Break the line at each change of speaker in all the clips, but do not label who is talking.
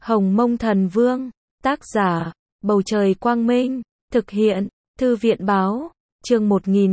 Hồng Mông Thần Vương, tác giả, Bầu Trời Quang Minh, thực hiện, Thư viện Báo, chương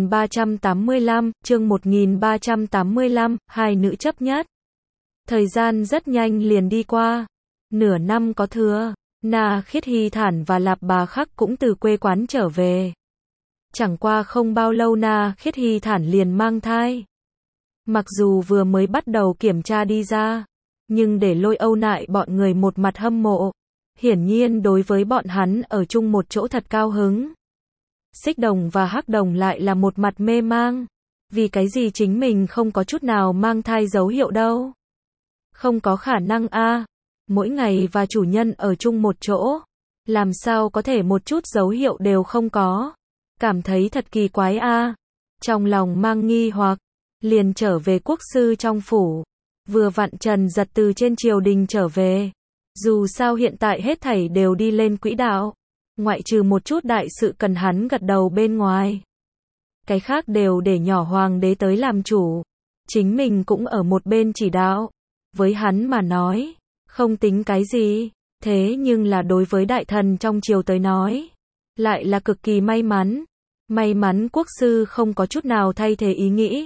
1385, hai nữ chấp nhất. Thời gian rất nhanh liền đi qua, nửa năm có thừa, Na Khiết Hy Thản và Lạp Bà Khắc cũng từ quê quán trở về. Chẳng qua không bao lâu Na Khiết Hy Thản liền mang thai. Mặc dù vừa mới bắt đầu kiểm tra đi ra, nhưng để Lôi Âu Nại bọn người một mặt hâm mộ. Hiển nhiên đối với bọn hắn ở chung một chỗ thật cao hứng. Xích Đồng và Hắc Đồng lại là một mặt mê mang. Vì cái gì chính mình không có chút nào mang thai dấu hiệu đâu. Không có khả năng a. Mỗi ngày và chủ nhân ở chung một chỗ. Làm sao có thể một chút dấu hiệu đều không có. Cảm thấy thật kỳ quái a. Trong lòng mang nghi hoặc, liền trở về quốc sư trong phủ. Vừa vặn Trần Giật từ trên triều đình trở về. Dù sao hiện tại hết thảy đều đi lên quỹ đạo. Ngoại trừ một chút đại sự cần hắn gật đầu bên ngoài. Cái khác đều để nhỏ hoàng đế tới làm chủ. Chính mình cũng ở một bên chỉ đạo. Với hắn mà nói, không tính cái gì. Thế nhưng là đối với đại thần trong triều tới nói, lại là cực kỳ may mắn. May mắn quốc sư không có chút nào thay thế ý nghĩ.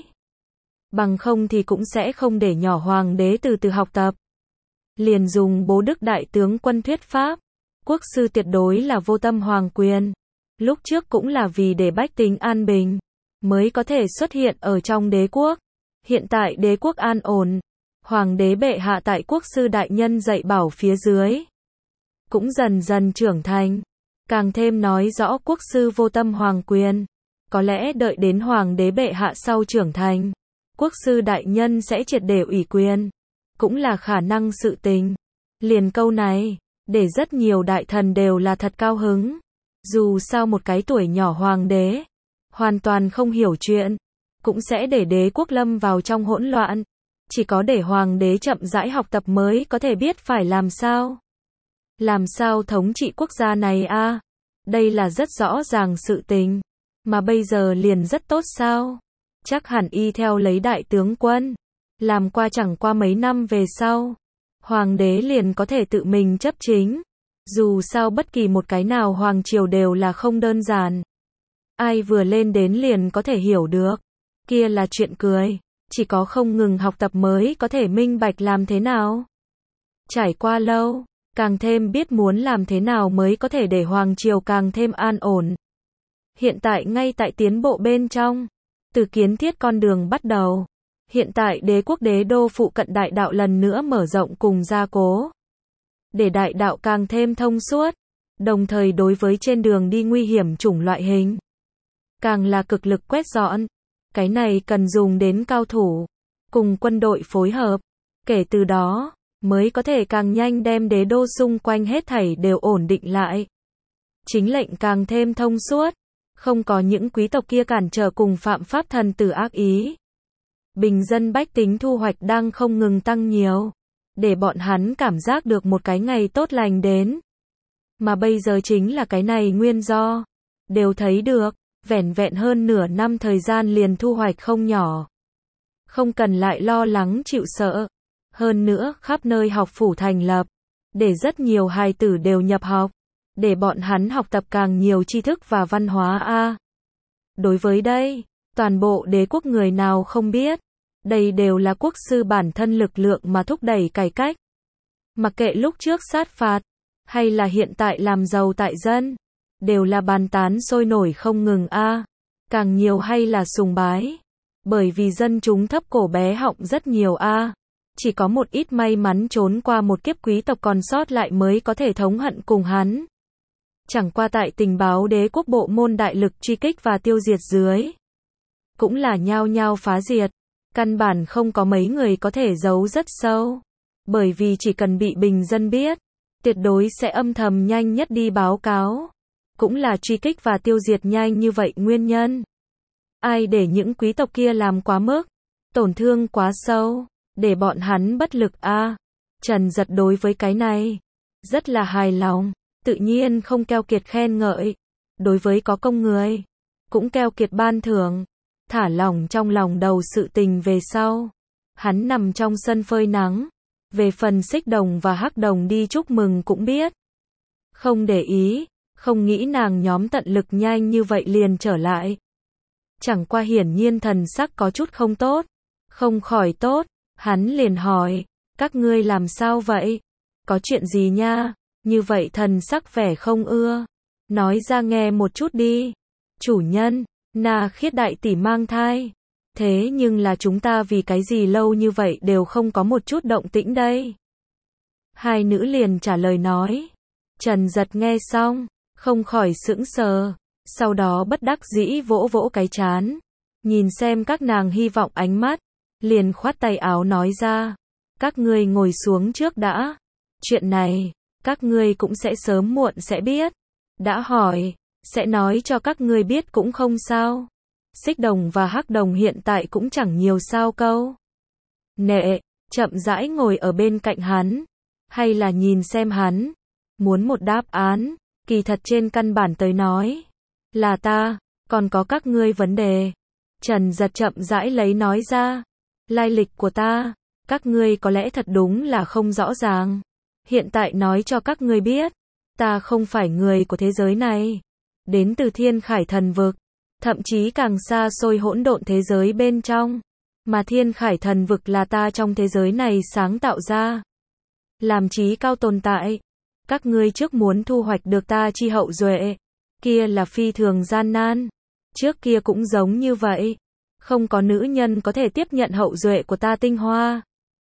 Bằng không thì cũng sẽ không để nhỏ hoàng đế từ từ học tập. Liền dùng bố đức đại tướng quân thuyết pháp. Quốc sư tuyệt đối là vô tâm hoàng quyền. Lúc trước cũng là vì để bách tính an bình, mới có thể xuất hiện ở trong đế quốc. Hiện tại đế quốc an ổn. Hoàng đế bệ hạ tại quốc sư đại nhân dạy bảo phía dưới. Cũng dần dần trưởng thành. Càng thêm nói rõ quốc sư vô tâm hoàng quyền. Có lẽ đợi đến hoàng đế bệ hạ sau trưởng thành. Quốc sư đại nhân sẽ triệt để ủy quyền. Cũng là khả năng sự tình. Liền câu này, để rất nhiều đại thần đều là thật cao hứng. Dù sao một cái tuổi nhỏ hoàng đế, hoàn toàn không hiểu chuyện, cũng sẽ để đế quốc lâm vào trong hỗn loạn. Chỉ có để hoàng đế chậm rãi học tập mới có thể biết phải làm sao. Làm sao thống trị quốc gia này a? Đây là rất rõ ràng sự tình. Mà bây giờ liền rất tốt sao? Chắc hẳn y theo lấy đại tướng quân. Làm qua chẳng qua mấy năm về sau. Hoàng đế liền có thể tự mình chấp chính. Dù sao bất kỳ một cái nào hoàng triều đều là không đơn giản. Ai vừa lên đến liền có thể hiểu được. Kia là chuyện cười. Chỉ có không ngừng học tập mới có thể minh bạch làm thế nào. Trải qua lâu, càng thêm biết muốn làm thế nào mới có thể để hoàng triều càng thêm an ổn. Hiện tại ngay tại tiến bộ bên trong. Từ kiến thiết con đường bắt đầu. Hiện tại đế quốc đế đô phụ cận đại đạo lần nữa mở rộng cùng gia cố. Để đại đạo càng thêm thông suốt. Đồng thời đối với trên đường đi nguy hiểm chủng loại hình. Càng là cực lực quét dọn. Cái này cần dùng đến cao thủ. Cùng quân đội phối hợp. Kể từ đó, mới có thể càng nhanh đem đế đô xung quanh hết thảy đều ổn định lại. Chính lệnh càng thêm thông suốt. Không có những quý tộc kia cản trở cùng phạm pháp thần tử ác ý. Bình dân bách tính thu hoạch đang không ngừng tăng nhiều. Để bọn hắn cảm giác được một cái ngày tốt lành đến. Mà bây giờ chính là cái này nguyên do. Đều thấy được, vẻn vẹn hơn nửa năm thời gian liền thu hoạch không nhỏ. Không cần lại lo lắng chịu sợ. Hơn nữa, khắp nơi học phủ thành lập. Để rất nhiều hài tử đều nhập học. Để bọn hắn học tập càng nhiều tri thức và văn hóa a. Đối với đây, toàn bộ đế quốc người nào không biết. Đây đều là quốc sư bản thân lực lượng mà thúc đẩy cải cách. Mặc kệ lúc trước sát phạt, hay là hiện tại làm giàu tại dân, đều là bàn tán sôi nổi không ngừng a. Càng nhiều hay là sùng bái. Bởi vì dân chúng thấp cổ bé họng rất nhiều a. Chỉ có một ít may mắn trốn qua một kiếp quý tộc còn sót lại mới có thể thống hận cùng hắn. Chẳng qua tại tình báo đế quốc bộ môn đại lực truy kích và tiêu diệt dưới. Cũng là nhao nhao phá diệt. Căn bản không có mấy người có thể giấu rất sâu. Bởi vì chỉ cần bị bình dân biết, tuyệt đối sẽ âm thầm nhanh nhất đi báo cáo. Cũng là truy kích và tiêu diệt nhanh như vậy nguyên nhân. Ai để những quý tộc kia làm quá mức, tổn thương quá sâu, để bọn hắn bất lực a. Trần Giật đối với cái này, rất là hài lòng, tự nhiên không keo kiệt khen ngợi. Đối với có công người, cũng keo kiệt ban thưởng. Thả lỏng trong lòng đầu sự tình về sau. Hắn nằm trong sân phơi nắng. Về phần Xích Đồng và Hắc Đồng đi chúc mừng cũng biết. Không để ý, không nghĩ nàng nhóm tận lực nhanh như vậy liền trở lại. Chẳng qua hiển nhiên thần sắc có chút không tốt. Không khỏi tốt, hắn liền hỏi, các ngươi làm sao vậy? Có chuyện gì nha? Như vậy thần sắc vẻ không ưa. Nói ra nghe một chút đi. Chủ nhân, Na Khiết đại tỷ mang thai. Thế nhưng là chúng ta vì cái gì lâu như vậy đều không có một chút động tĩnh đây. Hai nữ liền trả lời nói. Trần Giật nghe xong, không khỏi sững sờ. Sau đó bất đắc dĩ vỗ vỗ cái trán. Nhìn xem các nàng hy vọng ánh mắt. Liền khoát tay áo nói ra. Các ngươi ngồi xuống trước đã. Chuyện này, các ngươi cũng sẽ sớm muộn sẽ biết. Đã hỏi, sẽ nói cho các ngươi biết cũng không sao. Xích Đồng và Hắc Đồng hiện tại cũng chẳng nhiều sao câu. Nệ, chậm rãi ngồi ở bên cạnh hắn. Hay là nhìn xem hắn. Muốn một đáp án, kỳ thật trên căn bản tới nói. Là ta, còn có các ngươi vấn đề. Trần Giật chậm rãi lấy nói ra. Lai lịch của ta, các ngươi có lẽ thật đúng là không rõ ràng. Hiện tại nói cho các ngươi biết. Ta không phải người của thế giới này. Đến từ Thiên Khải Thần Vực. Thậm chí càng xa xôi hỗn độn thế giới bên trong. Mà Thiên Khải Thần Vực là ta trong thế giới này sáng tạo ra. Làm trí cao tồn tại. Các ngươi trước muốn thu hoạch được ta chi hậu duệ. Kia là phi thường gian nan. Trước kia cũng giống như vậy. Không có nữ nhân có thể tiếp nhận hậu duệ của ta tinh hoa.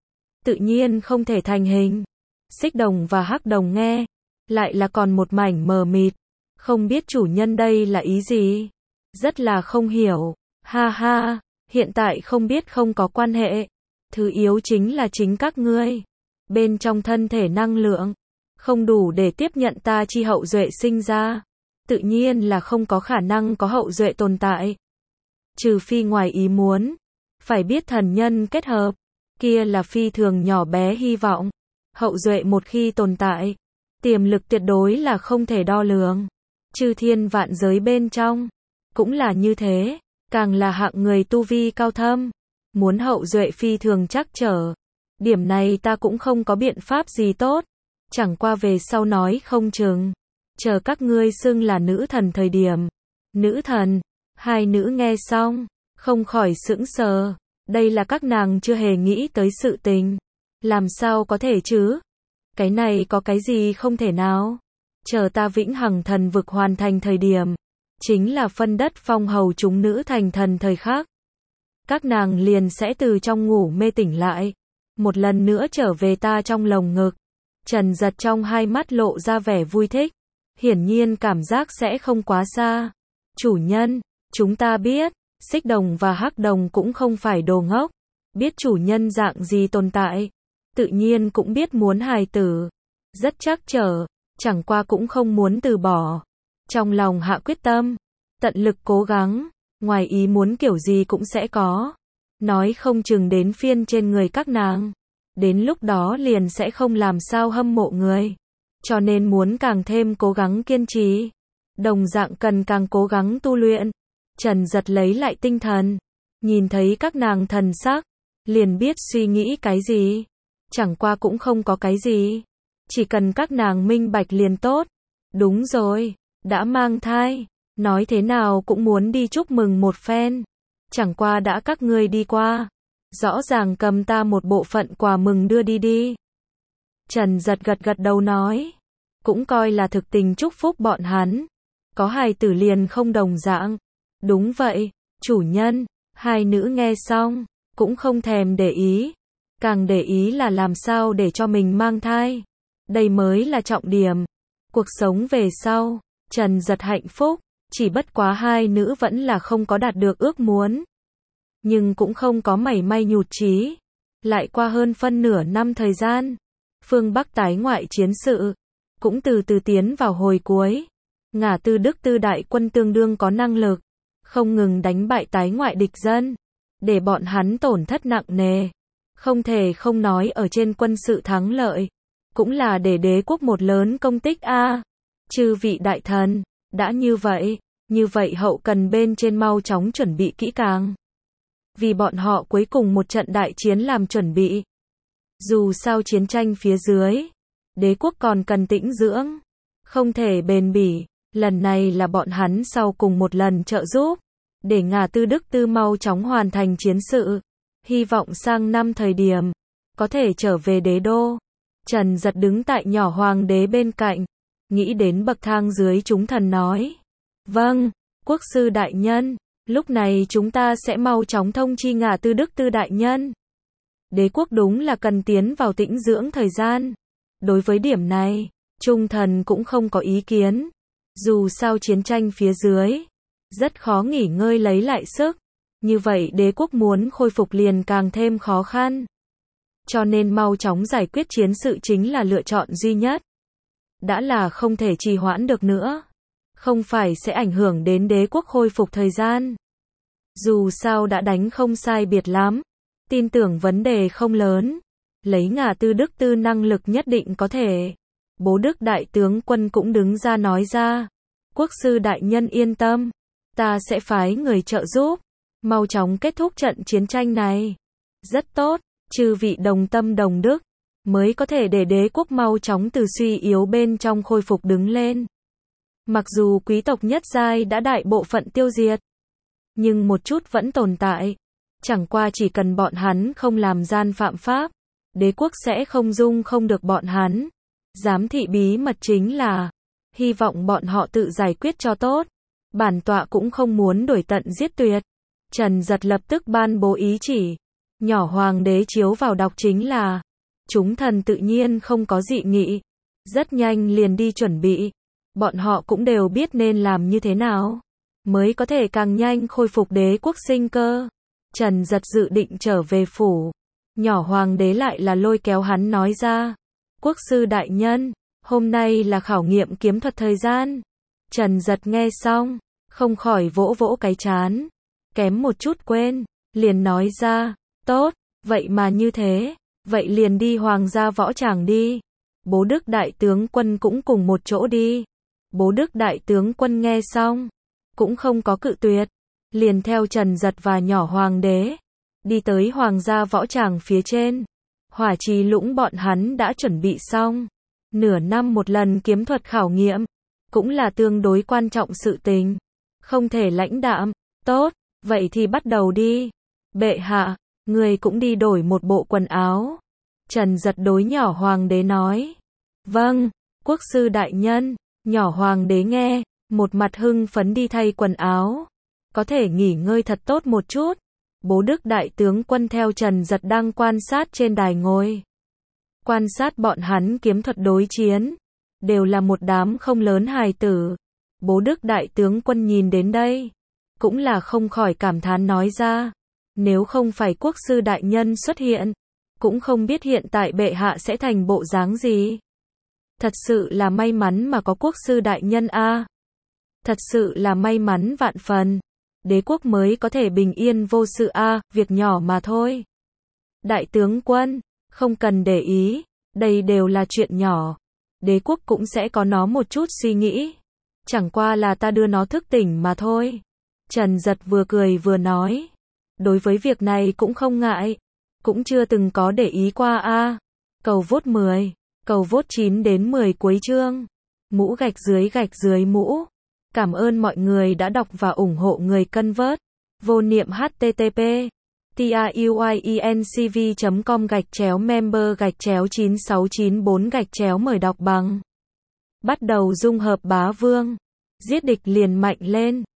Tự nhiên không thể thành hình. Xích Đồng và Hắc Đồng nghe. Lại là còn một mảnh mờ mịt. Không biết chủ nhân đây là ý gì. Rất là không hiểu. Ha ha, hiện tại không biết không có quan hệ. Thứ yếu chính là chính các ngươi. Bên trong thân thể năng lượng. Không đủ để tiếp nhận ta chi hậu duệ sinh ra. Tự nhiên là không có khả năng có hậu duệ tồn tại. Trừ phi ngoài ý muốn. Phải biết thần nhân kết hợp. Kia là phi thường nhỏ bé hy vọng. Hậu duệ một khi tồn tại. Tiềm lực tuyệt đối là không thể đo lường. Chư thiên vạn giới bên trong. Cũng là như thế. Càng là hạng người tu vi cao thâm. Muốn hậu duệ phi thường chắc trở. Điểm này ta cũng không có biện pháp gì tốt. Chẳng qua về sau nói không chừng. Chờ các ngươi xưng là nữ thần thời điểm. Nữ thần. Hai nữ nghe xong. Không khỏi sững sờ. Đây là các nàng chưa hề nghĩ tới sự tình. Làm sao có thể chứ? Cái này có cái gì không thể nào? Chờ ta Vĩnh Hằng Thần Vực hoàn thành thời điểm. Chính là phân đất phong hầu chúng nữ thành thần thời khắc. Các nàng liền sẽ từ trong ngủ mê tỉnh lại. Một lần nữa trở về ta trong lồng ngực. Trần Giật trong hai mắt lộ ra vẻ vui thích. Hiển nhiên cảm giác sẽ không quá xa. Chủ nhân, chúng ta biết. Xích Đồng và Hắc Đồng cũng không phải đồ ngốc. Biết chủ nhân dạng gì tồn tại. Tự nhiên cũng biết muốn hài tử. Rất trắc trở. Chẳng qua cũng không muốn từ bỏ. Trong lòng hạ quyết tâm. Tận lực cố gắng. Ngoài ý muốn kiểu gì cũng sẽ có. Nói không chừng đến phiên trên người các nàng. Đến lúc đó liền sẽ không làm sao hâm mộ người. Cho nên muốn càng thêm cố gắng kiên trì. Đồng dạng cần càng cố gắng tu luyện. Trần Giật lấy lại tinh thần. Nhìn thấy các nàng thần sắc. Liền biết suy nghĩ cái gì. Chẳng qua cũng không có cái gì. Chỉ cần các nàng minh bạch liền tốt. Đúng rồi, đã mang thai. Nói thế nào cũng muốn đi chúc mừng một phen. Chẳng qua đã các ngươi đi qua. Rõ ràng cầm ta một bộ phận quà mừng đưa đi đi. Trần Giật gật gật đầu nói. Cũng coi là thực tình chúc phúc bọn hắn. Có hài tử liền không đồng dạng. Đúng vậy, chủ nhân. Hai nữ nghe xong. Cũng không thèm để ý. Càng để ý là làm sao để cho mình mang thai. Đây mới là trọng điểm. Cuộc sống về sau. Trần Giật hạnh phúc. Chỉ bất quá hai nữ vẫn là không có đạt được ước muốn. Nhưng cũng không có mảy may nhụt chí. Lại qua hơn phân nửa năm thời gian. Phương Bắc tái ngoại chiến sự. Cũng từ từ tiến vào hồi cuối. Ngả Tư Đức Tư đại quân tương đương có năng lực. Không ngừng đánh bại tái ngoại địch dân. Để bọn hắn tổn thất nặng nề. Không thể không nói ở trên quân sự thắng lợi. Cũng là để đế quốc một lớn công tích a. Chư vị đại thần. Đã như vậy hậu cần bên trên mau chóng chuẩn bị kỹ càng. Vì bọn họ cuối cùng một trận đại chiến làm chuẩn bị. Dù sao chiến tranh phía dưới, đế quốc còn cần tĩnh dưỡng, không thể bền bỉ. Lần này là bọn hắn sau cùng một lần trợ giúp, để Ngà Tư Đức Tư mau chóng hoàn thành chiến sự. Hy vọng sang năm thời điểm, có thể trở về đế đô. Trần Giật đứng tại nhỏ hoàng đế bên cạnh, nghĩ đến bậc thang dưới chúng thần nói. Vâng, quốc sư đại nhân, lúc này chúng ta sẽ mau chóng thông chi Ngà Tư Đức Tư đại nhân. Đế quốc đúng là cần tiến vào tĩnh dưỡng thời gian. Đối với điểm này, trung thần cũng không có ý kiến. Dù sao chiến tranh phía dưới, rất khó nghỉ ngơi lấy lại sức. Như vậy đế quốc muốn khôi phục liền càng thêm khó khăn. Cho nên mau chóng giải quyết chiến sự chính là lựa chọn duy nhất. Đã là không thể trì hoãn được nữa. Không phải sẽ ảnh hưởng đến đế quốc khôi phục thời gian. Dù sao đã đánh không sai biệt lắm. Tin tưởng vấn đề không lớn. Lấy Ngà Tư Đức Tư năng lực nhất định có thể. Bố Đức đại tướng quân cũng đứng ra nói ra. Quốc sư đại nhân yên tâm. Ta sẽ phái người trợ giúp. Mau chóng kết thúc trận chiến tranh này. Rất tốt. Chư vị đồng tâm đồng đức. Mới có thể để đế quốc mau chóng từ suy yếu bên trong khôi phục đứng lên. Mặc dù quý tộc nhất giai đã đại bộ phận tiêu diệt. Nhưng một chút vẫn tồn tại. Chẳng qua chỉ cần bọn hắn không làm gian phạm pháp. Đế quốc sẽ không dung không được bọn hắn. Giám thị bí mật chính là. Hy vọng bọn họ tự giải quyết cho tốt. Bản tọa cũng không muốn đuổi tận giết tuyệt. Trần Giật lập tức ban bố ý chỉ. Nhỏ hoàng đế chiếu vào đọc chính là. Chúng thần tự nhiên không có dị nghị. Rất nhanh liền đi chuẩn bị. Bọn họ cũng đều biết nên làm như thế nào. Mới có thể càng nhanh khôi phục đế quốc sinh cơ. Trần Giật dự định trở về phủ. Nhỏ hoàng đế lại là lôi kéo hắn nói ra. Quốc sư đại nhân, hôm nay là khảo nghiệm kiếm thuật thời gian. Trần Giật nghe xong, không khỏi vỗ vỗ cái trán. Kém một chút quên, liền nói ra. Tốt, vậy mà như thế. Vậy liền đi hoàng gia võ tràng đi. Bố Đức đại tướng quân cũng cùng một chỗ đi. Bố Đức đại tướng quân nghe xong, cũng không có cự tuyệt. Liền theo Trần Giật và nhỏ hoàng đế. Đi tới hoàng gia võ tràng phía trên. Hỏa trì lũng bọn hắn đã chuẩn bị xong. Nửa năm một lần kiếm thuật khảo nghiệm. Cũng là tương đối quan trọng sự tình. Không thể lãnh đạm. Tốt, vậy thì bắt đầu đi. Bệ hạ, người cũng đi đổi một bộ quần áo. Trần Giật đối nhỏ hoàng đế nói. Vâng, quốc sư đại nhân. Nhỏ hoàng đế nghe, một mặt hưng phấn đi thay quần áo. Có thể nghỉ ngơi thật tốt một chút. Bố Đức đại tướng quân theo Trần Giật đang quan sát trên đài ngồi. Quan sát bọn hắn kiếm thuật đối chiến. Đều là một đám không lớn hài tử. Bố Đức đại tướng quân nhìn đến đây. Cũng là không khỏi cảm thán nói ra. Nếu không phải quốc sư đại nhân xuất hiện. Cũng không biết hiện tại bệ hạ sẽ thành bộ dáng gì. Thật sự là may mắn mà có quốc sư đại nhân a. Thật sự là may mắn vạn phần. Đế quốc mới có thể bình yên vô sự a, việc nhỏ mà thôi. Đại tướng quân, không cần để ý, đây đều là chuyện nhỏ. Đế quốc cũng sẽ có nó một chút suy nghĩ. Chẳng qua là ta đưa nó thức tỉnh mà thôi. Trần Giật vừa cười vừa nói. Đối với việc này cũng không ngại. Cũng chưa từng có để ý qua a. Cầu vote 10, cầu vote 9 đến 10 cuối chương. Mũ gạch dưới mũ. Cảm ơn mọi người đã đọc và ủng hộ người cân vớt. Vô niệm http truyencv.com/member/9694 mời đọc bằng. Bắt đầu dung hợp bá vương. Giết địch liền mạnh lên.